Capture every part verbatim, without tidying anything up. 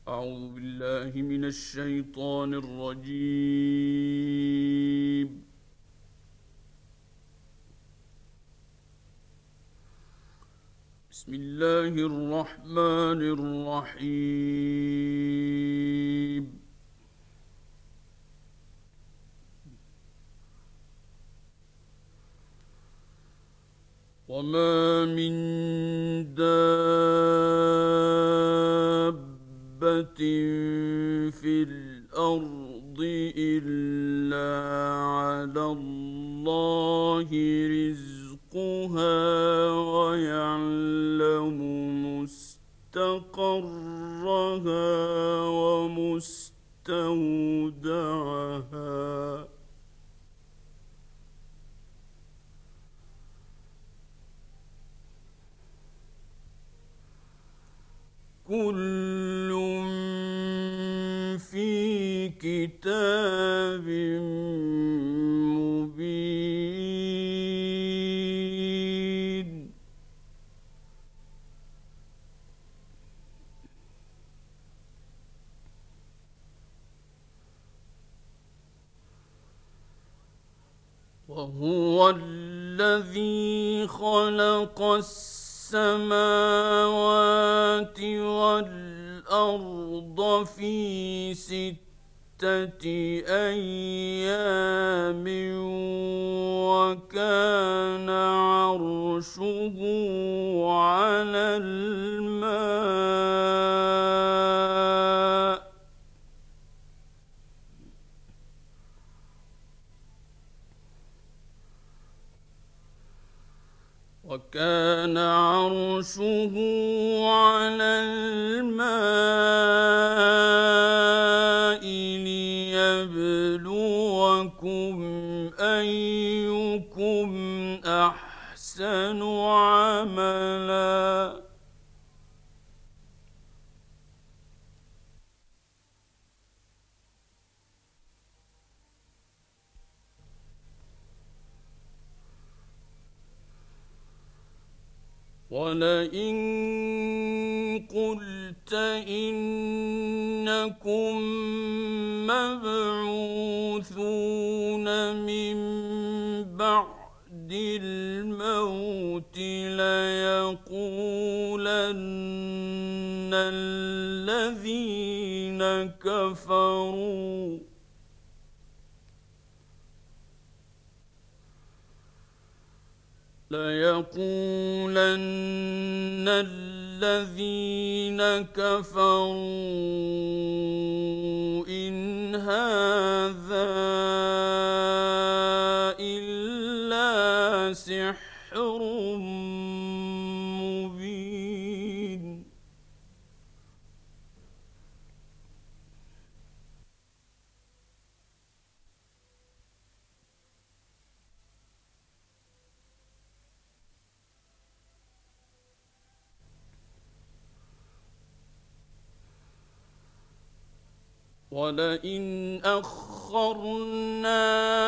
أعوذ بالله من الشيطان الرجيم. بسم الله الرحمن الرحيم. وما من دابة في الأرض إلا على الله رزقها ويعلم مستقرها ومستودعها. كل في كتاب مبين. وهو الذي خلق السماوات والأرض في ستة أيام وكان عرشه على الماء. وكان عرشه على الماء ليبلوكم أيكم أحسن عملا. ولئن قلت إنكم مبعوثون من بعد الموت ليقولن الذين كفروا ليقولن الذين كفروا إن هذا إلا سحر مبين. ولئن أخرنا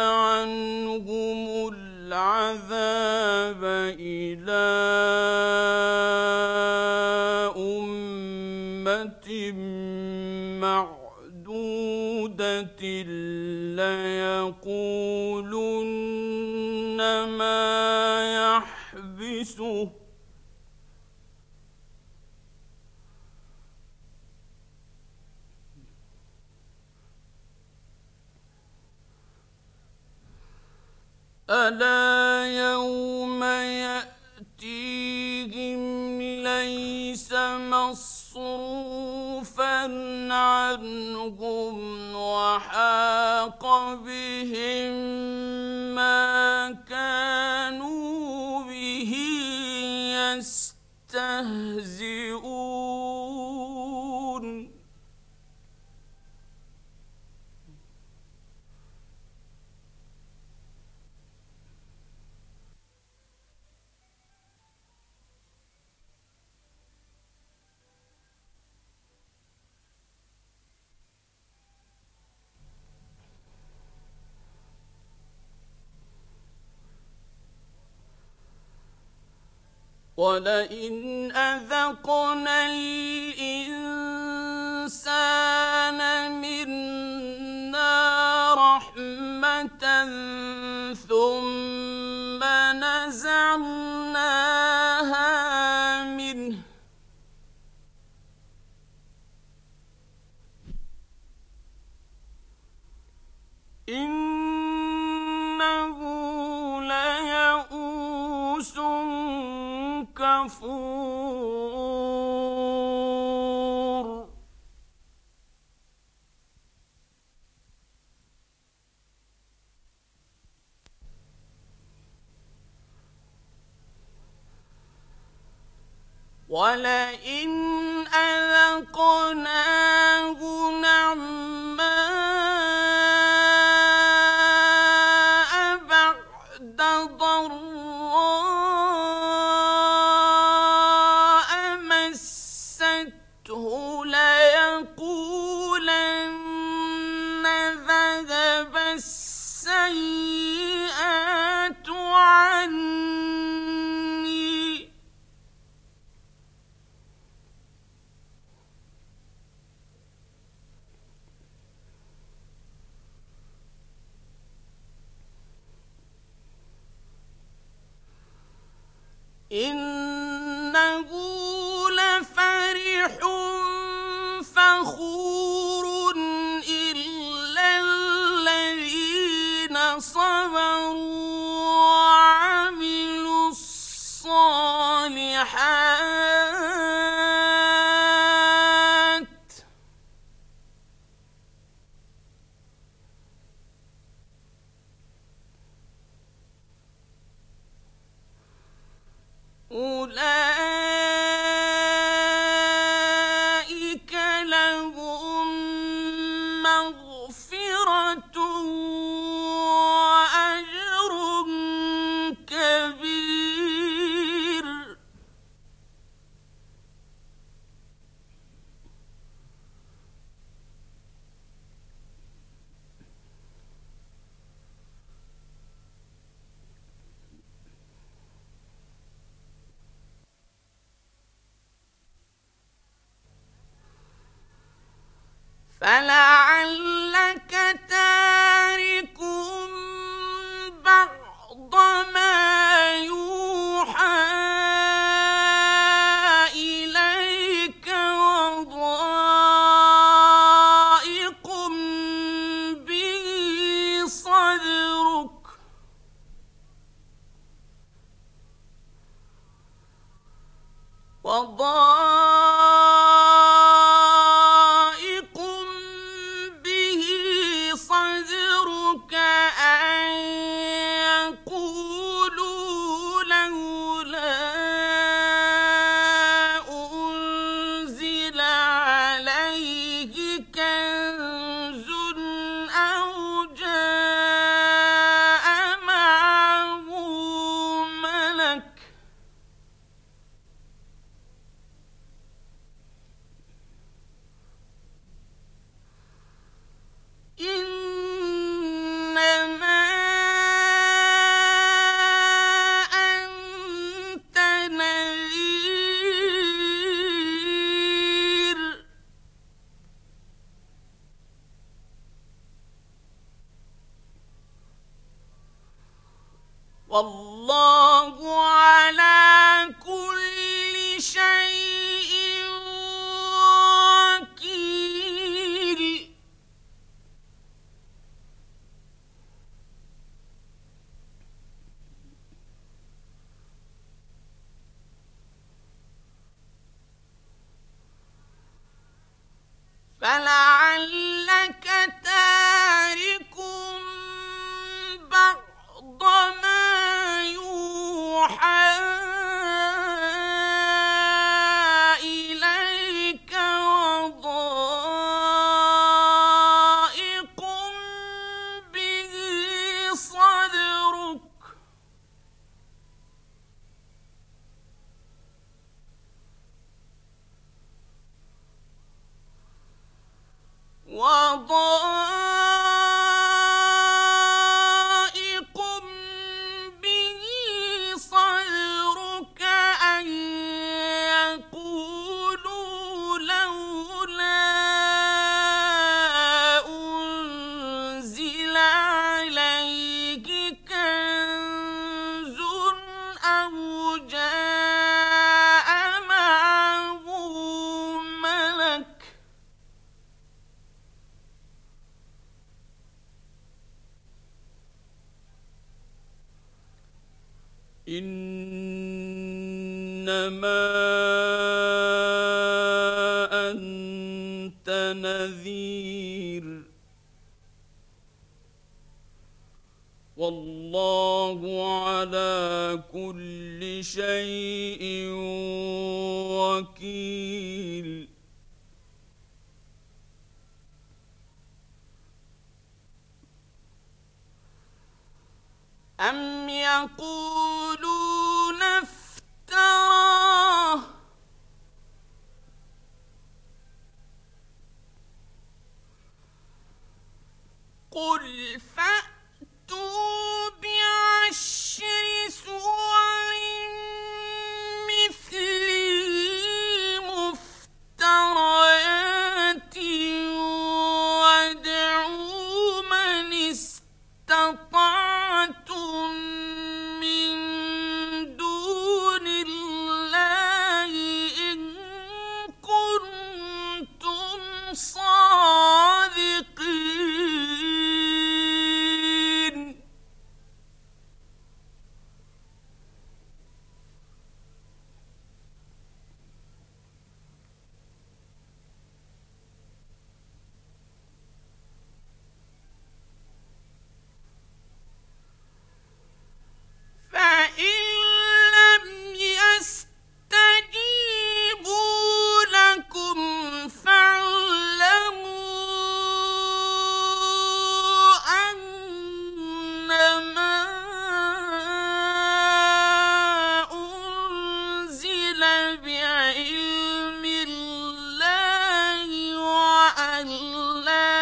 عنهم العذاب إلى أمة معدودة ليقولن ما يحبسه ألا يوم يأتيهم ليس مصروفا عنهم وحاق بهم ما كانوا به يستهزئون. ولئن أذقنا الإنسان إنه ليئوس كفور ولئن أذقناه نعماء بعد ضراء مسته ليقولن ذهب السيئات عني إنه لفرح فخور إلا الذين صبروا وعملوا الصالحات أولئك لهم مغفرة وأجر كبير فلعلك تارك بعض ما يوحى إليك وضائق به صدرك وضائق به صدرك أن يقولوا لولا أنزل عليه كنز أو جاء معه ملك إنما أنت نذير والله على كل شيء وكيل فلعلك تارك بعض ما يوحى إليك وضائق به صدرك إنما أنت نذير والله على كل شيء وكيل أم يقولون افتراه قل فأتوا بعشر سور مثله مفتريات وادعوا من استطعتم من دون الله إن كنتم صادقين فإن لم يستجيبوا لكم فاعلموا أنما أنزل بعلم الله وأن لا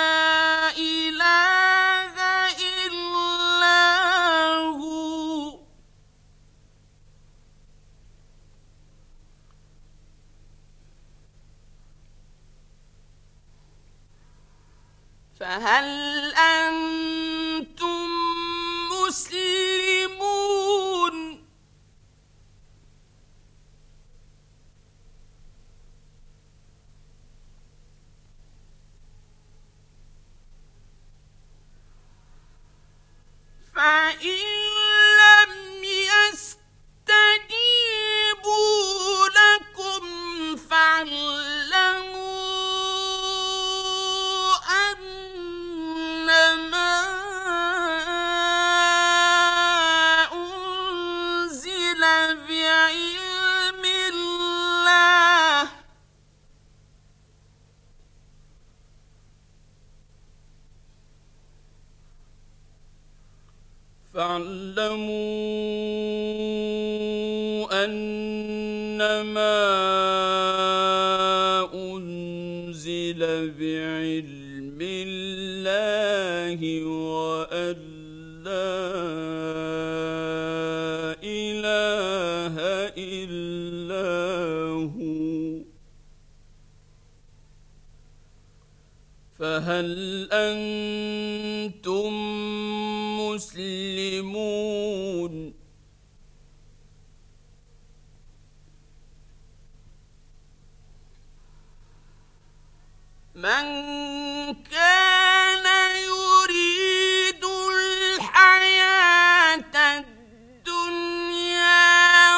إله إلا هو فهل أنتم مسلمون فإن لم يستجيبوا لكم فاعلموا أنما أنزل بعلم الله فاعلموا أنما أنزل بعلم الله وأن لا إله إلا هو فهل أنتم مسلمون من كان يريد الحياة الدنيا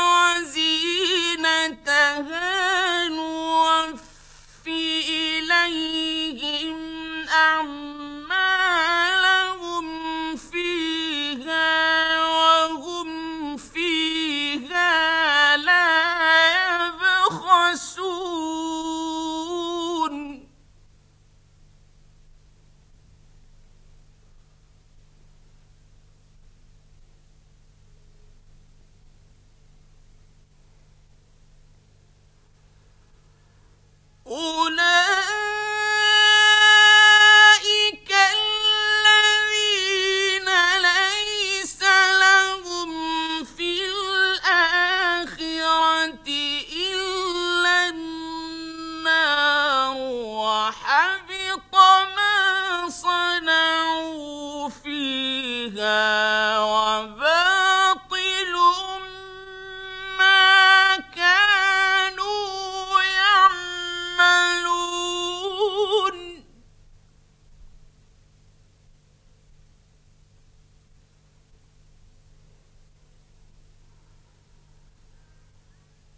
وزينتها نوفي إليهم أعمالهم فيها وهم فيها لا يبخسون أولئك الذين ليس لهم في الآخرة إلا النار وحبط ما صنعوا فيها وباطل ما كانوا يعملون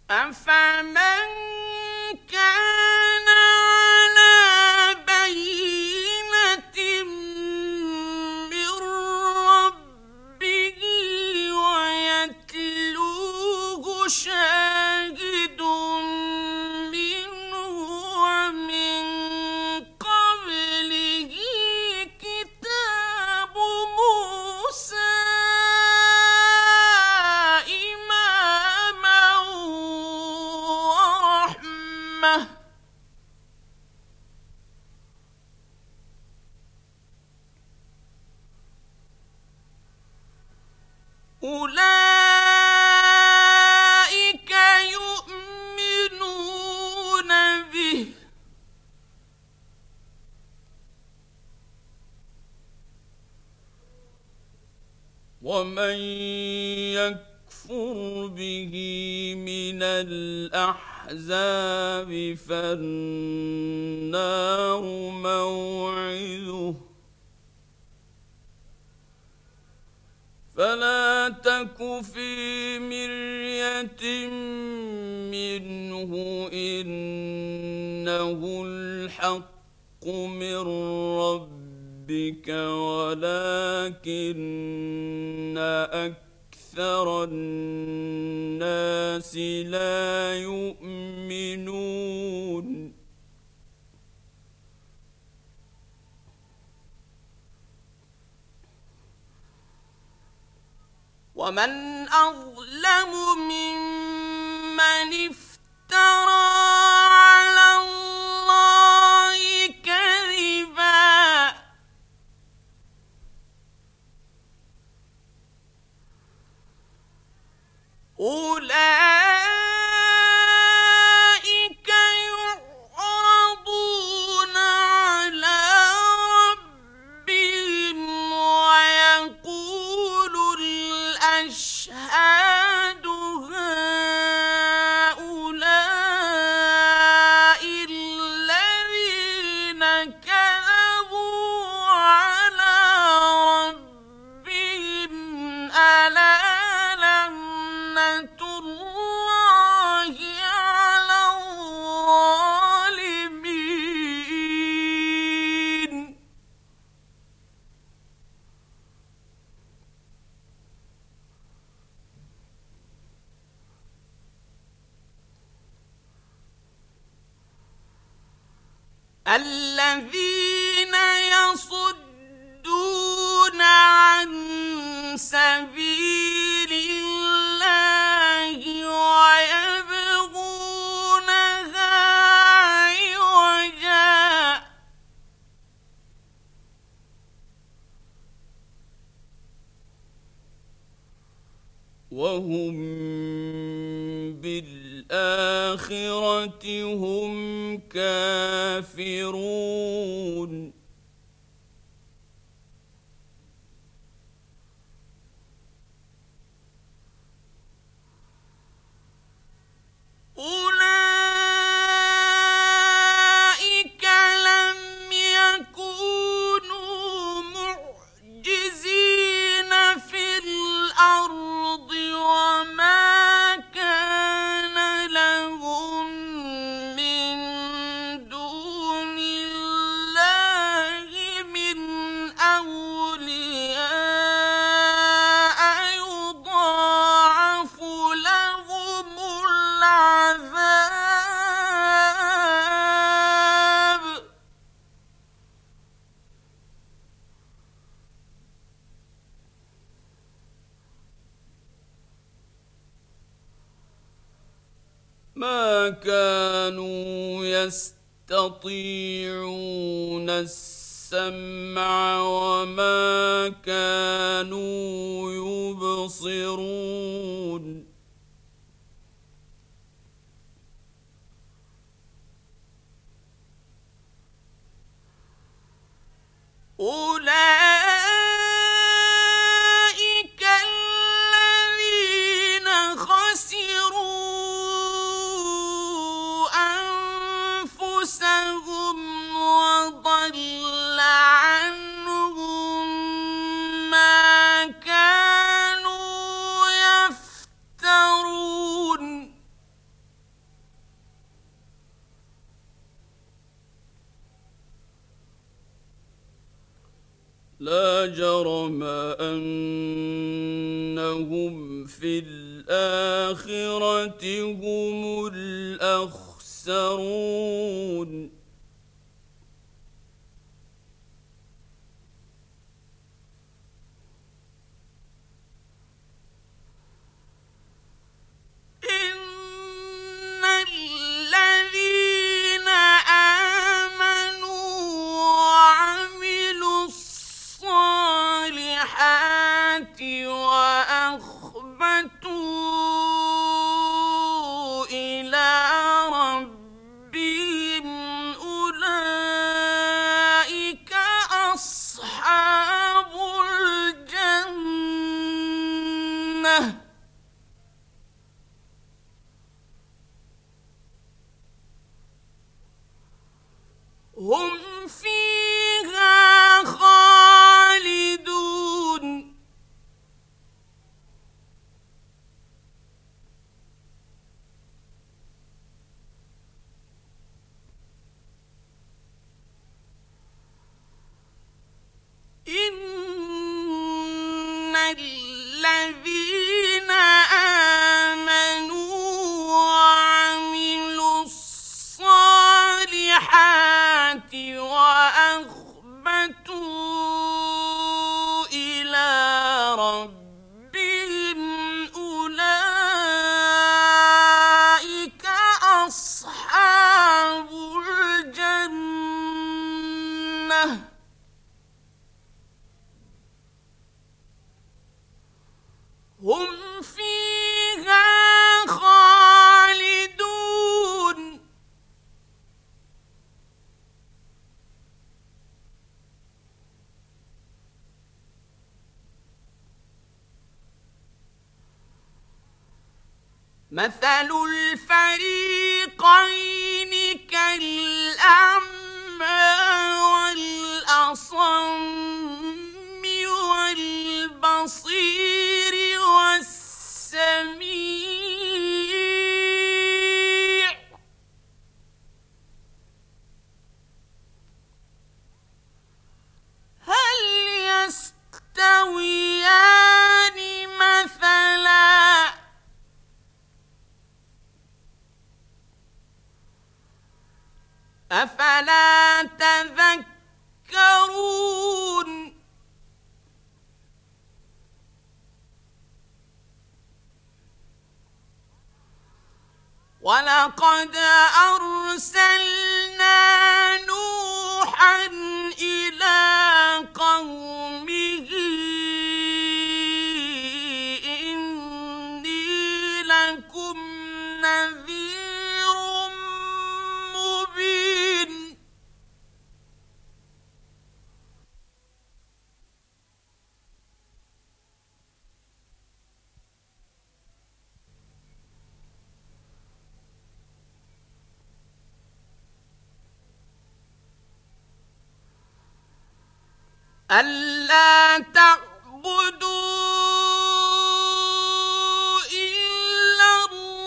أفمن كان على بينة من ربه ويتلوه شاهد منه ومن قبله كتاب موسى إماما ورحمة أولئك يؤمنون به ومن يكفر به من الأحزاب فالنار موعده فلا تك في مرية منه إنه الحق من ربك ولكن أكثر الناس لا يؤمنون ومن أظلم ممن افترى على الله كذبا أولئك يعرضون على ربهم ويقول الأشهاد هؤلاء الذين كذبوا على ربهم ألا لعنة الله على الظالمين الذين يصدون عن سبيل الله ويبغونها عوجا وهم بالآخرة هم كافرون أولئك لم يكونوا معجزين في الأرض وما كان لهم من دون الله من أولياء يضاعف لهم العذاب ما كانوا يستطيعون السمع وما كانوا يبصرون أولئك الذين خسروا أنفسهم وضل عنهم ما كانوا يفترون لا جرم أنهم في الآخرة هم الأخسرون إن الذين آمنوا وعملوا الصالحات وأخبتوا إلى ربهم أولئك أصحاب الجنة هم فيها خالدون إن الذين آمنوا وعملوا الصالحات وأخبتوا إلى ربهم أولئك أصحاب الجنة هم فيها خالدون مثل الفريقين كالأعمى والأصم والبصير والسميع هل يستويان مثلا أفلا تذكرون ولقد أرسلنا نوحا إلى قومه إني لكم نذير مبين ألا تعبدوا إلا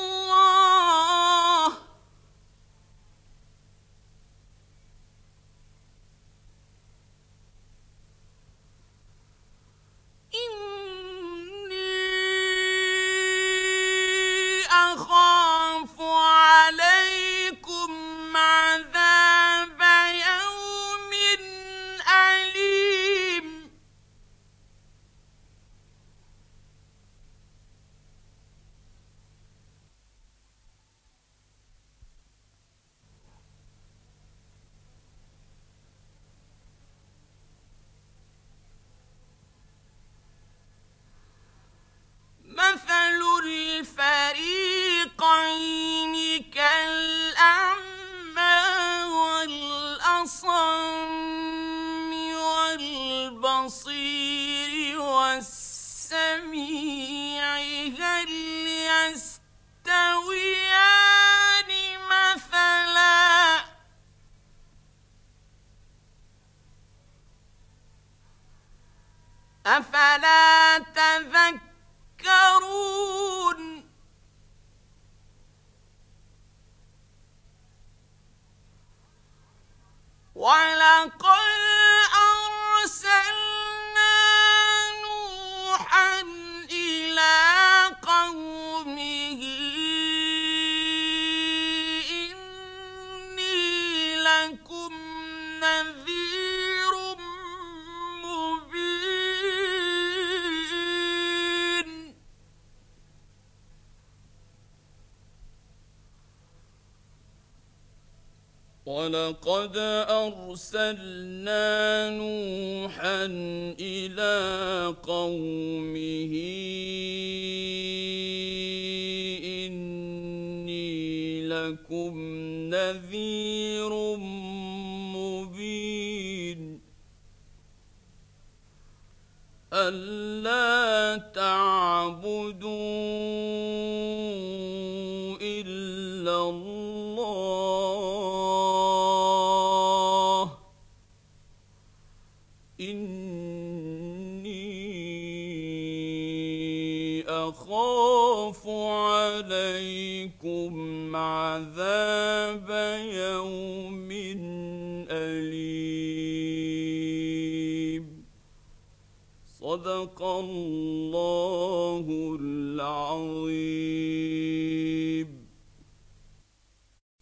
الله إني أخاف عليكم عذاب يوم أليم مثل الفريقين كالأعمى والأصم والبصير والسميع هل يستويان مثلا أفلا تذكرون ولقد أرسلنا لكم نذير مبين ولقد أرسلنا نوحا إلى قومه إني لكم نذير مبين ألا تعبدوا إلا الله إني أخاف عليكم عذاب يوم أليم صدق الله العظيم.